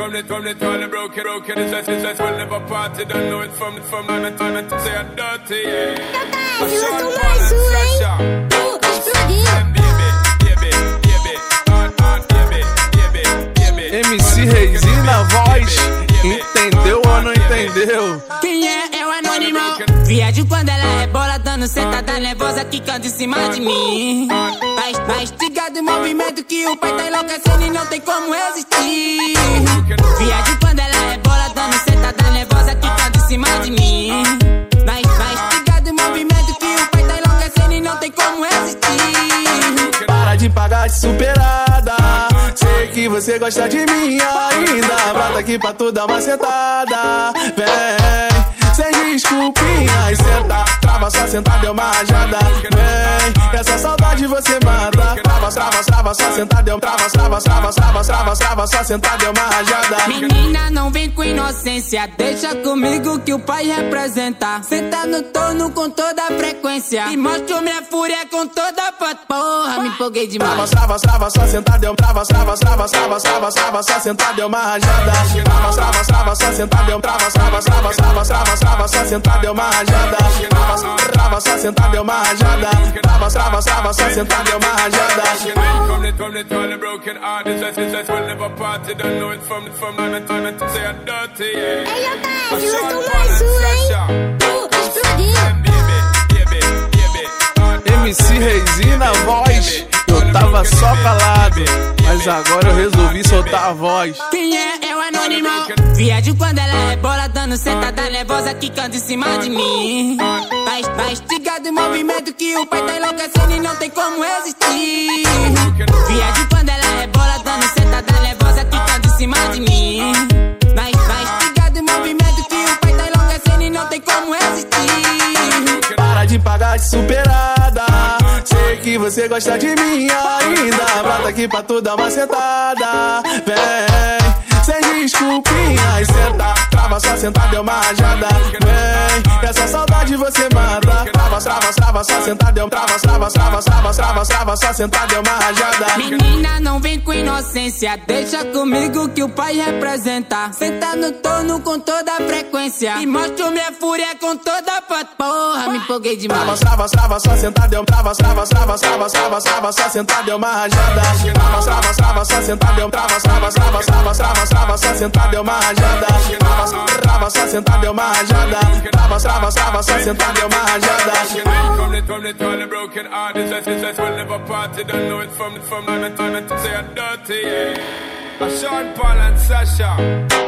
from the toilet broken. It's just we'll never party. Don't know it from Lana to say I'm dirty. Capaz, lançou mais um, hein? MC Reizinho na voz. Entendeu ou não entendeu? Quem é o anônimo? Viajo quando ela é bola, dando sentada nervosa, quicando em cima de mim. Tá instigado o movimento que o pai tá enlouquecendo e não tem como resistir. Viajo quando ela é bola, dando sentada nervosa, quicando em cima de mim. Tá instigado o movimento que o pai tá enlouquecendo e não tem como resistir. Para de pagar de superada. Sei que você gosta de mim ainda. Brota aqui pra tu dar uma sentada. Vem, sem desculpinhas, senta. Trava só sentada, é uma rajada. Vem, essa saudade você mata. Trava só sentada, é um trava só sentada, é uma rajada. Menina, não vem com inocência, deixa comigo que o pai representa. Senta no torno com toda a frequência e mostro minha fúria com toda a porra, me empolguei demais. Trava só sentada, é um trava só sentada, é uma rajada. Trava só sentada, é um trava só sentada, é uma rajada. Trava só sentada, é uma rajada. Trava só sentada, é uma rajada. From the toilet broken heart. It's just we'll never party. Don't know it from Lana to say I'm dirty. Ei, Capaz, lançou mais um, hein? MC Reizinho na voz. Eu tava só calado, mas agora eu resolvi soltar a voz. Quem é o anônimo? Viajo quando ela é bola, dando sentada nervosa, quicando em cima de mim. Tá instigado o movimento que o pai tá enlouquecendo e não tem como resistir. Viajo quando ela é bola, dando sentada nervosa, quicando em cima de mim. Tá instigado o movimento que o pai tá enlouquecendo e não tem como resistir. Para de pagar de superada. Sei que você gosta de mim ainda. Brota aqui pra tu dar uma sentada. Vem, sem desculpinhas, senta. Trava só sentada, é uma rajada. Vem, essa saudade você mata. Trava só sentada, é um trava só sentada, é uma rajada. Menina, não vem com inocência, deixa comigo que o pai representa. Senta no torno com toda a frequência e mostro minha fúria com toda a porra, me empolguei demais. Trava só sentada, é um trava só sentada, é uma rajada. Trava só sentada, é um trava só sentada, é uma rajada. Trava só sentada, é uma rajada. Trava só sentada, é uma rajada. From the toilet broken heart. It's just we'll never party. Don't know it from Lana to say I'm dirty. Sean Paul and Sasha.